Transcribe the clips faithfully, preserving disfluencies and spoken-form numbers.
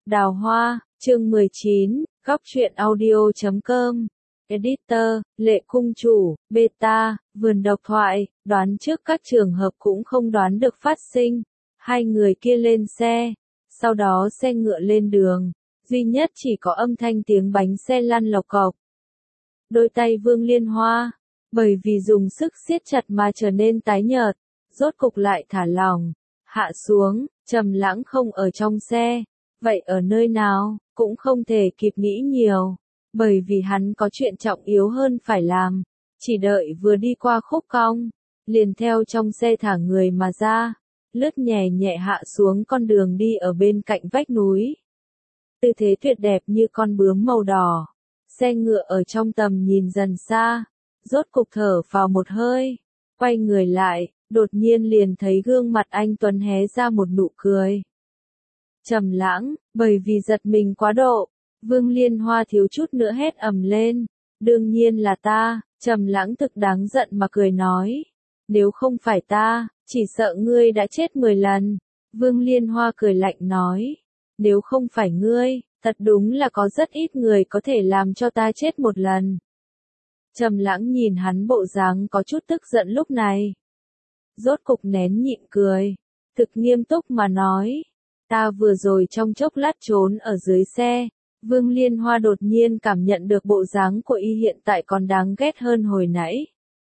Đào Hoa, chương mười chín, góc truyện audio chấm com. Editor, Lệ Cung Chủ, Beta, Vườn Độc Thoại, đoán trước các trường hợp cũng không đoán được phát sinh. Hai người kia lên xe, sau đó xe ngựa lên đường, duy nhất chỉ có âm thanh tiếng bánh xe lăn lộc cộc. Đôi tay Vương Liên Hoa, bởi vì dùng sức siết chặt mà trở nên tái nhợt, rốt cục lại thả lỏng, hạ xuống, Trầm Lãng không ở trong xe. Vậy ở nơi nào, cũng không thể kịp nghĩ nhiều, bởi vì hắn có chuyện trọng yếu hơn phải làm, chỉ đợi vừa đi qua khúc cong, liền theo trong xe thả người mà ra, lướt nhẹ nhẹ hạ xuống con đường đi ở bên cạnh vách núi. Tư thế tuyệt đẹp như con bướm màu đỏ, xe ngựa ở trong tầm nhìn dần xa, rốt cục thở phào một hơi, quay người lại, đột nhiên liền thấy gương mặt anh Tuấn hé ra một nụ cười. Trầm Lãng, bởi vì giật mình quá độ, Vương Liên Hoa thiếu chút nữa hét ầm lên, đương nhiên là ta. Trầm Lãng thực đáng giận mà cười nói, nếu không phải ta, chỉ sợ ngươi đã chết mười lần. Vương Liên Hoa cười lạnh nói, nếu không phải ngươi, thật đúng là có rất ít người có thể làm cho ta chết một lần. Trầm Lãng nhìn hắn bộ dáng có chút tức giận lúc này, rốt cục nén nhịn cười, thực nghiêm túc mà nói, ta vừa rồi trong chốc lát trốn ở dưới xe. Vương Liên Hoa đột nhiên cảm nhận được bộ dáng của y hiện tại còn đáng ghét hơn hồi nãy.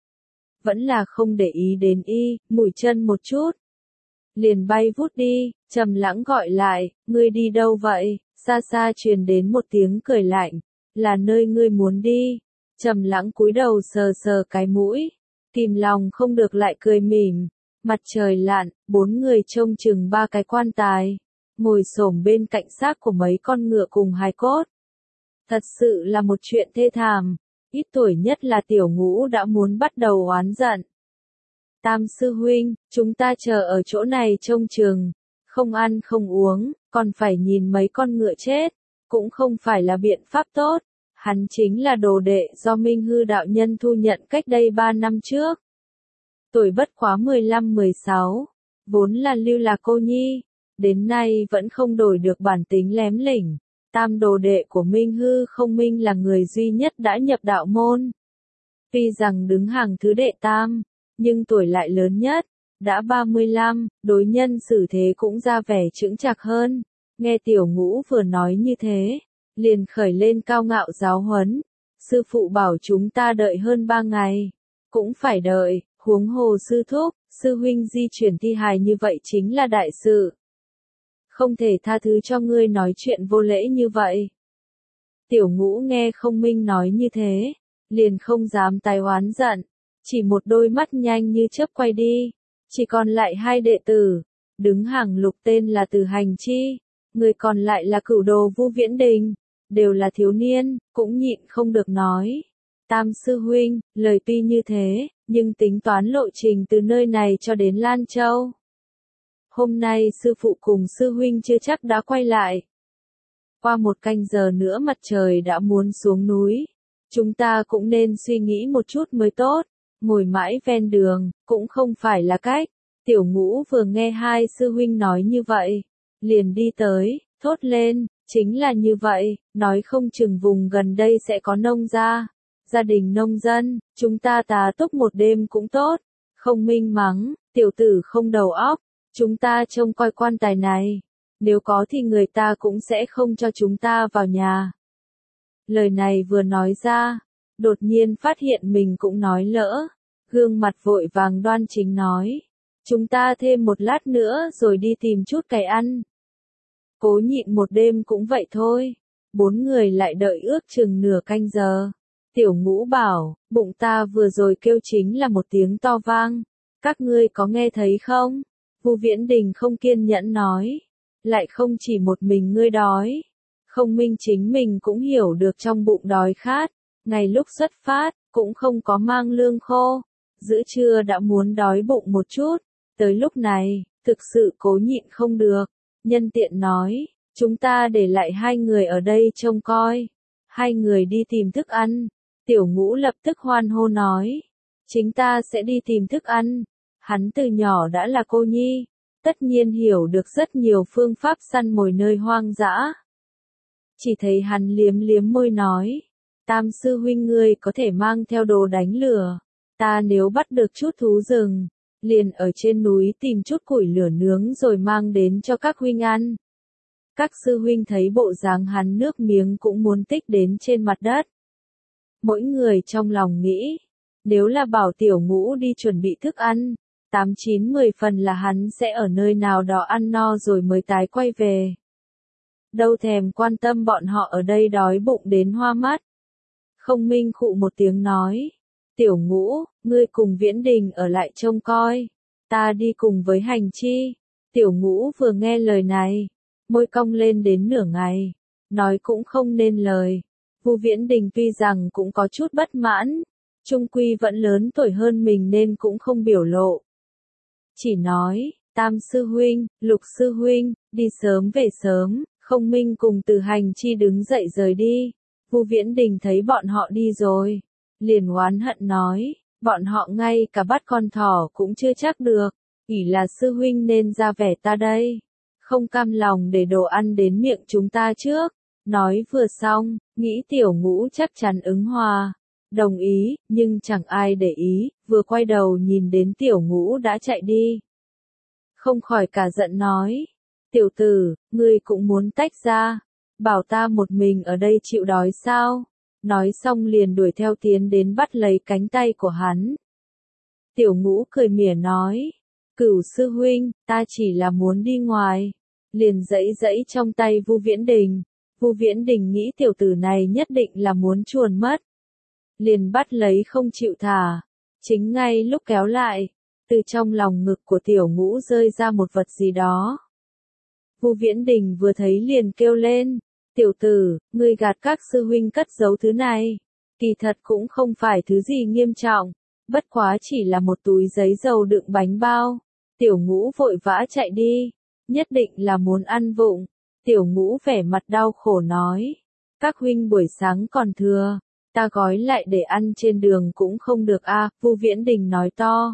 Vẫn là không để ý đến y, mũi chân một chút. Liền bay vút đi, Trầm Lãng gọi lại, ngươi đi đâu vậy? Xa xa truyền đến một tiếng cười lạnh, là nơi ngươi muốn đi. Trầm Lãng cúi đầu sờ sờ cái mũi, kìm lòng không được lại cười mỉm. Mặt trời lặn, bốn người trông chừng ba cái quan tài, ngồi xổm bên cạnh xác của mấy con ngựa cùng hài cốt. Thật sự là một chuyện thê thảm, ít tuổi nhất là Tiểu Ngũ đã muốn bắt đầu oán giận. Tam sư huynh, chúng ta chờ ở chỗ này trông chừng, không ăn không uống, còn phải nhìn mấy con ngựa chết, cũng không phải là biện pháp tốt. Hắn chính là đồ đệ do Minh Hư đạo nhân thu nhận cách đây ba năm trước. Tuổi bất quá mười lăm mười sáu, vốn là lưu lạc cô nhi, đến nay vẫn không đổi được bản tính lém lỉnh. Tam đồ đệ của Minh Hư không minh là người duy nhất đã nhập đạo môn. Tuy rằng đứng hàng thứ đệ tam, nhưng tuổi lại lớn nhất, đã ba mươi lăm, đối nhân xử thế cũng ra vẻ chững chạc hơn. Nghe Tiểu Ngũ vừa nói như thế, liền khởi lên cao ngạo giáo huấn. Sư phụ bảo chúng ta đợi hơn ba ngày, cũng phải đợi, huống hồ sư thúc, sư huynh di chuyển thi hài như vậy chính là đại sự. Không thể tha thứ cho ngươi nói chuyện vô lễ như vậy. Tiểu Ngũ nghe Không Minh nói như thế, liền không dám tái oán giận, chỉ một đôi mắt nhanh như chớp quay đi, chỉ còn lại hai đệ tử, đứng hàng lục tên là Từ Hành Chi, người còn lại là Cửu Đồ Vu Viễn Đình, đều là thiếu niên, cũng nhịn không được nói. Tam sư huynh, lời tuy như thế, nhưng tính toán lộ trình từ nơi này cho đến Lan Châu. Hôm nay sư phụ cùng sư huynh chưa chắc đã quay lại. Qua một canh giờ nữa mặt trời đã muốn xuống núi. Chúng ta cũng nên suy nghĩ một chút mới tốt. Ngồi mãi ven đường, cũng không phải là cách. Tiểu Ngũ vừa nghe hai sư huynh nói như vậy, liền đi tới, thốt lên, chính là như vậy, nói không chừng vùng gần đây sẽ có nông gia, gia đình nông dân, chúng ta tá túc một đêm cũng tốt. Không Minh mắng, tiểu tử không đầu óc. Chúng ta trông coi quan tài này, nếu có thì người ta cũng sẽ không cho chúng ta vào nhà. Lời này vừa nói ra, đột nhiên phát hiện mình cũng nói lỡ, gương mặt vội vàng đoan chính nói, chúng ta thêm một lát nữa rồi đi tìm chút cái ăn. Cố nhịn một đêm cũng vậy thôi. Bốn người lại đợi ước chừng nửa canh giờ. Tiểu Ngũ bảo, bụng ta vừa rồi kêu chính là một tiếng to vang, các ngươi có nghe thấy không? Vu Viễn Đình không kiên nhẫn nói, lại không chỉ một mình ngươi đói. Không Minh chính mình cũng hiểu được trong bụng đói khát, ngày lúc xuất phát, cũng không có mang lương khô, giữa trưa đã muốn đói bụng một chút, tới lúc này, thực sự cố nhịn không được, nhân tiện nói, chúng ta để lại hai người ở đây trông coi, hai người đi tìm thức ăn. Tiểu Ngũ lập tức hoan hô nói, chính ta sẽ đi tìm thức ăn. Hắn từ nhỏ đã là cô nhi, tất nhiên hiểu được rất nhiều phương pháp săn mồi nơi hoang dã. Chỉ thấy hắn liếm liếm môi nói, Tam sư huynh ngươi có thể mang theo đồ đánh lửa, ta nếu bắt được chút thú rừng, liền ở trên núi tìm chút củi lửa nướng rồi mang đến cho các huynh ăn. Các sư huynh thấy bộ dáng hắn nước miếng cũng muốn tích đến trên mặt đất. Mỗi người trong lòng nghĩ, nếu là bảo tiểu ngũ đi chuẩn bị thức ăn, tám chín mười phần là hắn sẽ ở nơi nào đó ăn no rồi mới tái quay về. Đâu thèm quan tâm bọn họ ở đây đói bụng đến hoa mắt. Không Minh khụ một tiếng nói, tiểu ngũ, ngươi cùng Viễn Đình ở lại trông coi, ta đi cùng với hành chi. Tiểu ngũ vừa nghe lời này, môi cong lên đến nửa ngày, nói cũng không nên lời. Vu Viễn Đình tuy rằng cũng có chút bất mãn, chung quy vẫn lớn tuổi hơn mình nên cũng không biểu lộ. Chỉ nói, Tam sư huynh, Lục sư huynh, đi sớm về sớm. Không Minh cùng Từ Hành Chi đứng dậy rời đi. Vu Viễn Đình thấy bọn họ đi rồi, liền oán hận nói, bọn họ ngay cả bắt con thỏ cũng chưa chắc được, ỷ là sư huynh nên ra vẻ ta đây, không cam lòng để đồ ăn đến miệng chúng ta trước. Nói vừa xong, nghĩ tiểu ngũ chắc chắn ứng hòa, đồng ý, nhưng chẳng ai để ý, vừa quay đầu nhìn đến tiểu ngũ đã chạy đi. Không khỏi cả giận nói, tiểu tử, ngươi cũng muốn tách ra, bảo ta một mình ở đây chịu đói sao? Nói xong liền đuổi theo tiến đến bắt lấy cánh tay của hắn. Tiểu ngũ cười mỉa nói, Cửu sư huynh, ta chỉ là muốn đi ngoài. Liền dẫy dẫy trong tay Vu Viễn Đình. Vu Viễn Đình nghĩ tiểu tử này nhất định là muốn chuồn mất. Liền bắt lấy không chịu thả. Chính ngay lúc kéo lại, từ trong lòng ngực của tiểu ngũ rơi ra một vật gì đó. Vu Viễn Đình vừa thấy liền kêu lên, tiểu tử, ngươi gạt các sư huynh cất giấu thứ này. Kỳ thật cũng không phải thứ gì nghiêm trọng, bất quá chỉ là một túi giấy dầu đựng bánh bao. Tiểu ngũ vội vã chạy đi, nhất định là muốn ăn vụng. Tiểu ngũ vẻ mặt đau khổ nói, các huynh buổi sáng còn thừa, ta gói lại để ăn trên đường cũng không được a. À, Vu Viễn Đình nói to.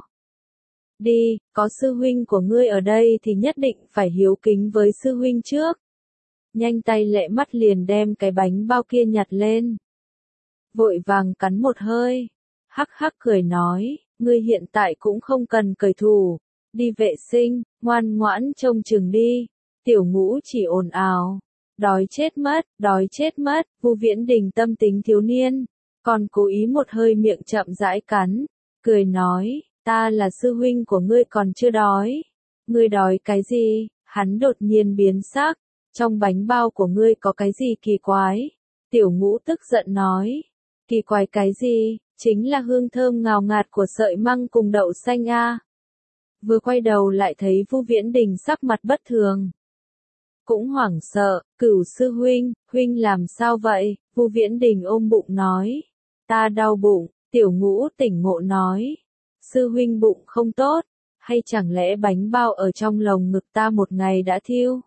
Đi, có sư huynh của ngươi ở đây thì nhất định phải hiếu kính với sư huynh trước. Nhanh tay lẹ mắt liền đem cái bánh bao kia nhặt lên. Vội vàng cắn một hơi, hắc hắc cười nói, ngươi hiện tại cũng không cần cởi thù, đi vệ sinh, ngoan ngoãn trông chừng đi. Tiểu ngũ chỉ ồn ào, đói chết mất, đói chết mất. Vu Viễn Đình tâm tính thiếu niên, còn cố ý một hơi miệng chậm rãi cắn, cười nói, ta là sư huynh của ngươi còn chưa đói. Ngươi đói cái gì? Hắn đột nhiên biến sắc, trong bánh bao của ngươi có cái gì kỳ quái? Tiểu ngũ tức giận nói, kỳ quái cái gì? Chính là hương thơm ngào ngạt của sợi măng cùng đậu xanh a. Vừa quay đầu lại thấy Vu Viễn Đình sắc mặt bất thường, cũng hoảng sợ, Cửu sư huynh, huynh làm sao vậy? Vu Viễn Đình ôm bụng nói, ta đau bụng. Tiểu ngũ tỉnh ngộ nói, sư huynh bụng không tốt, hay chẳng lẽ bánh bao ở trong lồng ngực ta một ngày đã thiêu?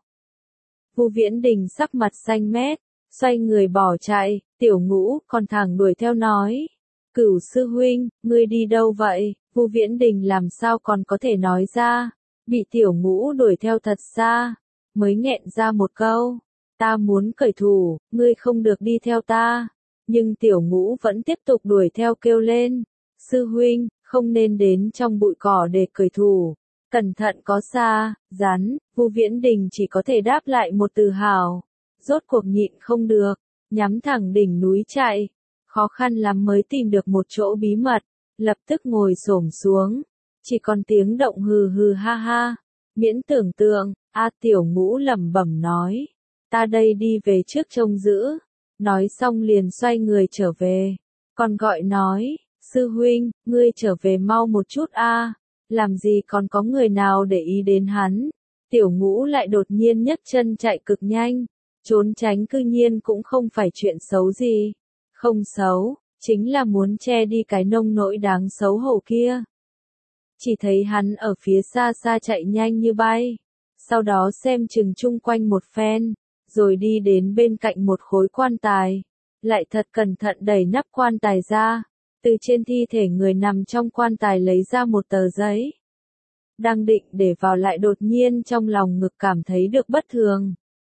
Vu Viễn Đình sắc mặt xanh mét, xoay người bỏ chạy. Tiểu ngũ còn thẳng đuổi theo nói, Cửu sư huynh, ngươi đi đâu vậy? Vu Viễn Đình làm sao còn có thể nói ra, bị tiểu ngũ đuổi theo thật xa, mới nghẹn ra một câu, ta muốn cởi thù, ngươi không được đi theo ta. Nhưng tiểu ngũ vẫn tiếp tục đuổi theo kêu lên, sư huynh, không nên đến trong bụi cỏ để cởi thù, cẩn thận có sa, rắn. Vu Viễn Đình chỉ có thể đáp lại một từ hào, rốt cuộc nhịn không được, nhắm thẳng đỉnh núi chạy, khó khăn lắm mới tìm được một chỗ bí mật, lập tức ngồi xổm xuống, chỉ còn tiếng động hừ hừ ha ha, miễn tưởng tượng. A tiểu ngũ lẩm bẩm nói, ta đây đi về trước trông giữ. Nói xong liền xoay người trở về, còn gọi nói, sư huynh, ngươi trở về mau một chút a, làm gì còn có người nào để ý đến hắn. Tiểu ngũ lại đột nhiên nhấc chân chạy cực nhanh, trốn tránh cư nhiên cũng không phải chuyện xấu gì, không xấu, chính là muốn che đi cái nông nỗi đáng xấu hổ kia. Chỉ thấy hắn ở phía xa xa chạy nhanh như bay, sau đó xem chừng chung quanh một phen, rồi đi đến bên cạnh một khối quan tài, lại thật cẩn thận đẩy nắp quan tài ra, từ trên thi thể người nằm trong quan tài lấy ra một tờ giấy. Đang định để vào lại đột nhiên trong lòng ngực cảm thấy được bất thường.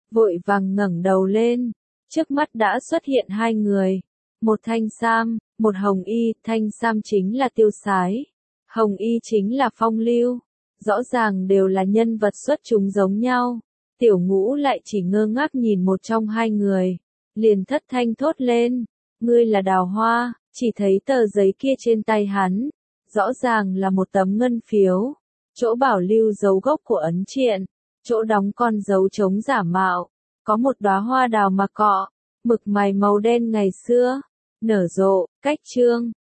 vội vàng ngẩng đầu lên, trước mắt đã xuất hiện hai người, một thanh sam, một hồng y, thanh sam chính là Tiêu Sái, hồng y chính là Phong Lưu, rõ ràng đều là nhân vật xuất chúng giống nhau. Tiểu Ngũ lại chỉ ngơ ngác nhìn một trong hai người, liền thất thanh thốt lên, ngươi là Đào Hoa, chỉ thấy tờ giấy kia trên tay hắn, rõ ràng là một tấm ngân phiếu, chỗ bảo lưu dấu gốc của ấn triện, chỗ đóng con dấu trống giả mạo, có một đóa hoa đào mà cọ, mực mày màu đen ngày xưa, nở rộ, cách chương.